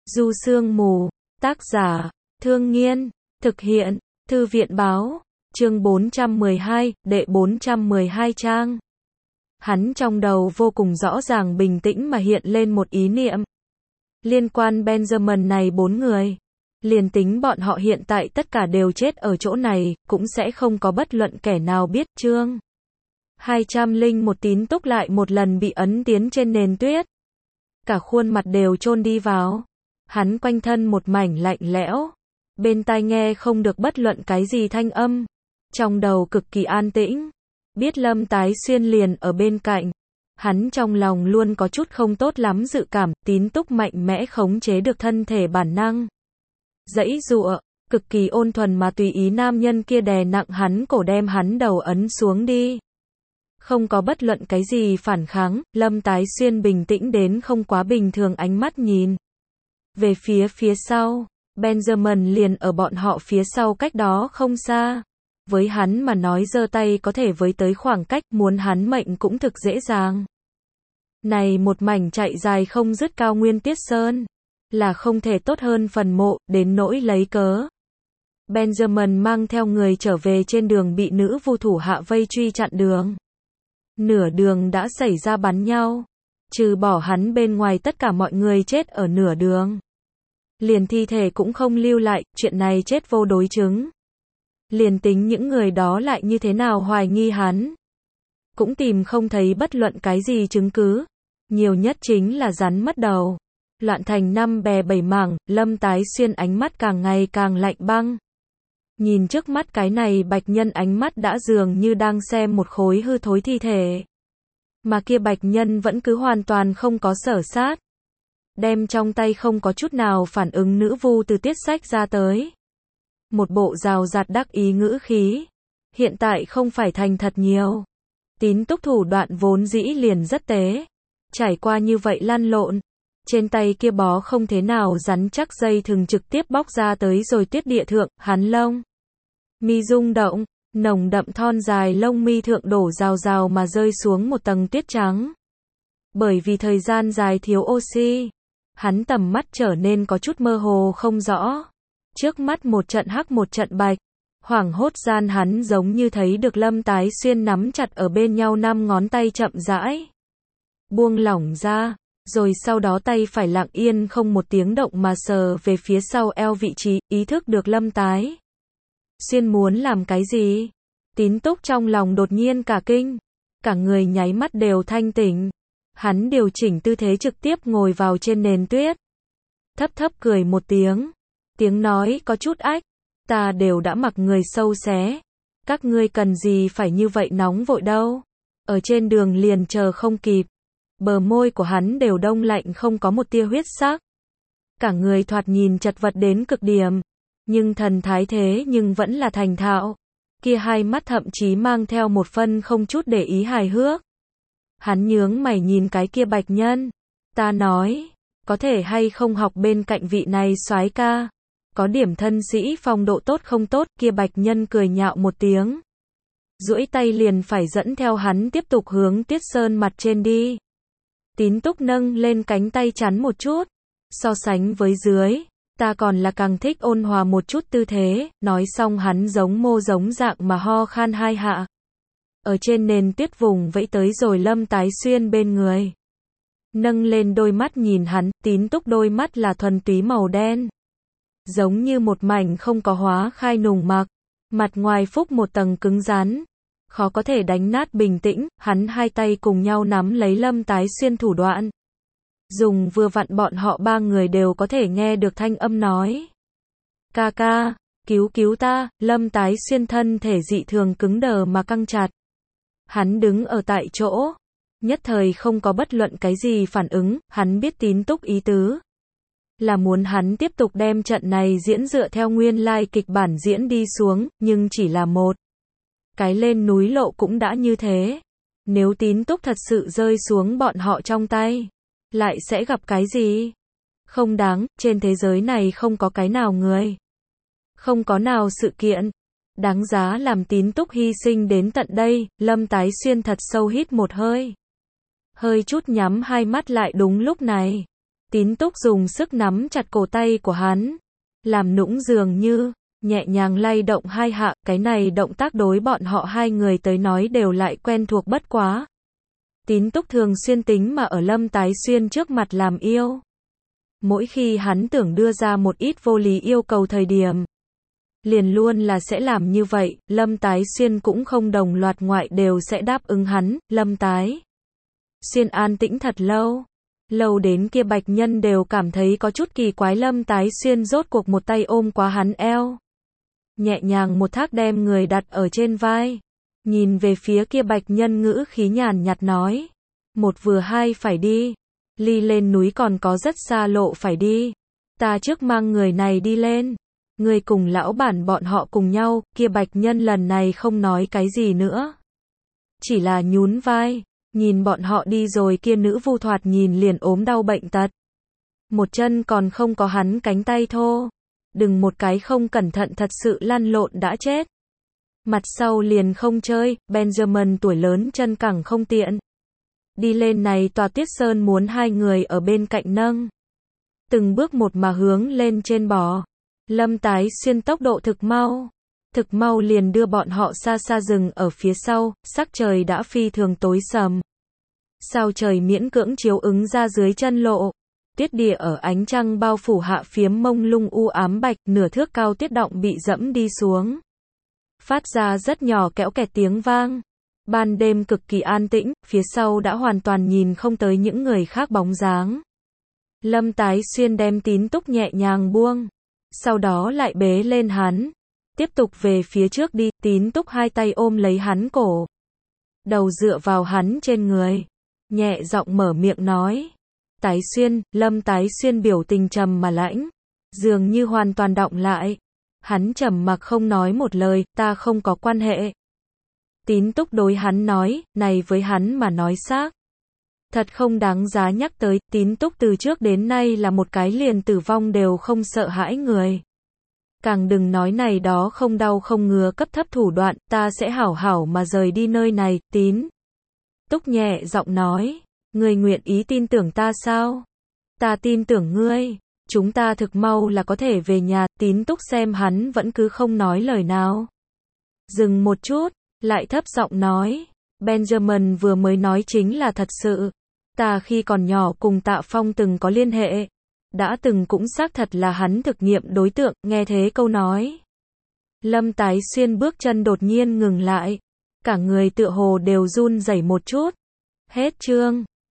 Du Sương Mù, tác giả, Thương Nghiên, thực hiện, Thư viện báo, chương 412, đệ 412 trang. Hắn trong đầu vô cùng rõ ràng bình tĩnh mà hiện lên một ý niệm. Liên quan Benjamin này 4 người. Liền tính bọn họ hiện tại tất cả đều chết ở chỗ này, cũng sẽ không có bất luận kẻ nào biết. Chương 201 Tín Túc lại một lần bị ấn tiến trên nền tuyết. Cả khuôn mặt đều chôn đi vào. Hắn quanh thân một mảnh lạnh lẽo. Bên tai nghe không được bất luận cái gì thanh âm. Trong đầu cực kỳ an tĩnh. Biết Lâm Tái Xuyên liền ở bên cạnh. Hắn trong lòng luôn có chút không tốt lắm dự cảm. Tín Túc mạnh mẽ khống chế được thân thể bản năng. Giãy giụa, cực kỳ ôn thuần mà tùy ý nam nhân kia đè nặng hắn cổ đem hắn đầu ấn xuống đi. Không có bất luận cái gì phản kháng, Lâm Tái Xuyên bình tĩnh đến không quá bình thường ánh mắt nhìn. Về phía sau, Benjamin liền ở bọn họ phía sau cách đó không xa. Với hắn mà nói giơ tay có thể với tới khoảng cách, muốn hắn mệnh cũng thực dễ dàng. Này một mảnh chạy dài không dứt cao nguyên Tiết Sơn. Là không thể tốt hơn phần mộ, đến nỗi lấy cớ. Benjamin mang theo người trở về trên đường bị nữ vu thủ hạ vây truy chặn đường. Nửa đường đã xảy ra bắn nhau. Trừ bỏ hắn bên ngoài tất cả mọi người chết ở nửa đường. Liền thi thể cũng không lưu lại, chuyện này chết vô đối chứng. Liền tính những người đó lại như thế nào hoài nghi hắn. Cũng tìm không thấy bất luận cái gì chứng cứ. Nhiều nhất chính là rắn mất đầu. Loạn thành 5 bè 7 mảng, Lâm Tái Xuyên ánh mắt càng ngày càng lạnh băng. Nhìn trước mắt cái này bạch nhân ánh mắt đã dường như đang xem một khối hư thối thi thể. Mà kia bạch nhân vẫn cứ hoàn toàn không có sở sát. Đem trong tay không có chút nào phản ứng nữ vu từ tiết sách ra tới. Một bộ rào rạt đắc ý ngữ khí. Hiện tại không phải thành thật nhiều. Tín Túc thủ đoạn vốn dĩ liền rất tế. Trải qua như vậy lăn lộn. Trên tay kia bó không thế nào rắn chắc dây thừng trực tiếp bóc ra tới rồi tuyết địa thượng, hắn lông mi rung động, nồng đậm thon dài lông mi thượng đổ rào rào mà rơi xuống một tầng tuyết trắng. Bởi vì thời gian dài thiếu oxy, hắn tầm mắt trở nên có chút mơ hồ không rõ. Trước mắt một trận hắc một trận bạch, hoảng hốt gian hắn giống như thấy được Lâm Tái Xuyên nắm chặt ở bên nhau 5 ngón tay chậm rãi buông lỏng ra. Rồi sau đó tay phải lặng yên không một tiếng động mà sờ về phía sau eo vị trí, ý thức được Lâm Tái Xuyên muốn làm cái gì. Tín Túc trong lòng đột nhiên cả kinh. Cả người nháy mắt đều thanh tỉnh. Hắn điều chỉnh tư thế trực tiếp ngồi vào trên nền tuyết. Thấp thấp cười một tiếng. Tiếng nói có chút ách. Ta đều đã mặc người sâu xé. Các ngươi cần gì phải như vậy nóng vội đâu. Ở trên đường liền chờ không kịp. Bờ môi của hắn đều đông lạnh không có một tia huyết sắc. Cả người thoạt nhìn chật vật đến cực điểm. Nhưng thần thái thế nhưng vẫn là thành thạo. Kia hai mắt thậm chí mang theo một phân không chút để ý hài hước. Hắn nhướng mày nhìn cái kia bạch nhân. Ta nói, có thể hay không học bên cạnh vị này soái ca. Có điểm thân sĩ phong độ tốt không tốt. Kia bạch nhân cười nhạo một tiếng. Duỗi tay liền phải dẫn theo hắn tiếp tục hướng Tiết Sơn mặt trên đi. Tín Túc nâng lên cánh tay chắn một chút. So sánh với dưới, ta còn là càng thích ôn hòa một chút tư thế. Nói xong hắn giống mô giống dạng mà ho khan 2 hạ. Ở trên nền tuyết vùng vẫy tới rồi Lâm Tái Xuyên bên người. Nâng lên đôi mắt nhìn hắn, Tín Túc đôi mắt là thuần túy màu đen. Giống như một mảnh không có hóa khai nùng mặc. Mặt ngoài phúc một tầng cứng rắn. Khó có thể đánh nát bình tĩnh, hắn hai tay cùng nhau nắm lấy Lâm Tái Xuyên thủ đoạn. Dùng vừa vặn bọn họ 3 người đều có thể nghe được thanh âm nói. Ca ca, cứu ta. Lâm Tái Xuyên thân thể dị thường cứng đờ mà căng chặt. Hắn đứng ở tại chỗ. Nhất thời không có bất luận cái gì phản ứng, hắn biết Tín Túc ý tứ. Là muốn hắn tiếp tục đem trận này diễn dựa theo nguyên lai kịch bản diễn đi xuống, nhưng chỉ là một. Cái lên núi lộ cũng đã như thế. Nếu Tín Túc thật sự rơi xuống bọn họ trong tay, lại sẽ gặp cái gì? Không đáng, trên thế giới này không có cái nào người. Không có nào sự kiện. Đáng giá làm Tín Túc hy sinh đến tận đây. Lâm Tái Xuyên thật sâu hít một hơi. Hơi chút nhắm hai mắt lại đúng lúc này. Tín Túc dùng sức nắm chặt cổ tay của hắn, làm nũng dường như, nhẹ nhàng lay động hai hạ, cái này động tác đối bọn họ hai người tới nói đều lại quen thuộc bất quá. Tín Túc thường xuyên tính mà ở Lâm Tái Xuyên trước mặt làm yêu. Mỗi khi hắn tưởng đưa ra một ít vô lý yêu cầu thời điểm, liền luôn là sẽ làm như vậy, Lâm Tái Xuyên cũng không đồng loạt ngoại đều sẽ đáp ứng hắn, Lâm Tái Xuyên an tĩnh thật lâu. Lâu đến kia Bạch Nhân đều cảm thấy có chút kỳ quái, Lâm Tái Xuyên rốt cuộc một tay ôm quá hắn eo. Nhẹ nhàng một thác đem người đặt ở trên vai. Nhìn về phía kia Bạch Nhân ngữ khí nhàn nhạt nói. Một vừa hai phải đi. Ly lên núi còn có rất xa lộ phải đi. Ta trước mang người này đi lên. Người cùng lão bản bọn họ cùng nhau, kia Bạch Nhân lần này không nói cái gì nữa. Chỉ là nhún vai. Nhìn bọn họ đi rồi, kia nữ vu thoạt nhìn liền ốm đau bệnh tật. Một chân còn không có hắn cánh tay thô. Đừng một cái không cẩn thận thật sự lăn lộn đã chết. Mặt sau liền không chơi, Benjamin tuổi lớn chân cẳng không tiện. Đi lên này tòa Tuyết Sơn muốn hai người ở bên cạnh nâng. Từng bước một mà hướng lên trên bò. Lâm Tái Xuyên tốc độ thực mau liền đưa bọn họ xa xa rừng ở phía sau, sắc trời đã phi thường tối sầm. Sao trời miễn cưỡng chiếu ứng ra dưới chân lộ. Tuyết địa ở ánh trăng bao phủ hạ phiếm mông lung u ám bạch, nửa thước cao tuyết động bị dẫm đi xuống. Phát ra rất nhỏ kẽo kẹt tiếng vang. Ban đêm cực kỳ an tĩnh, phía sau đã hoàn toàn nhìn không tới những người khác bóng dáng. Lâm Tái Xuyên đem Tín Túc nhẹ nhàng buông. Sau đó lại bế lên hắn. Tiếp tục về phía trước đi, Tín Túc hai tay ôm lấy hắn cổ. Đầu dựa vào hắn trên người. Nhẹ giọng mở miệng nói. Tái Xuyên, Lâm Tái Xuyên biểu tình trầm mà lãnh. Dường như hoàn toàn đọng lại. Hắn trầm mặc không nói một lời, ta không có quan hệ. Tín Túc đối hắn nói, này với hắn mà nói xác. Thật không đáng giá nhắc tới, Tín Túc từ trước đến nay là một cái liền tử vong đều không sợ hãi người. Càng đừng nói này đó không đau không ngứa cấp thấp thủ đoạn, ta sẽ hảo hảo mà rời đi nơi này, Tín Túc nhẹ giọng nói, ngươi nguyện ý tin tưởng ta sao? Ta tin tưởng ngươi, chúng ta thực mau là có thể về nhà, Tín Túc xem hắn vẫn cứ không nói lời nào. Dừng một chút, lại thấp giọng nói, Benjamin vừa mới nói chính là thật sự. Ta khi còn nhỏ cùng Tạ Phong từng có liên hệ. Đã từng cũng xác thật là hắn thực nghiệm đối tượng, nghe thế câu nói. Lâm Tái Xuyên bước chân đột nhiên ngừng lại. Cả người tựa hồ đều run rẩy một chút. Hết chương.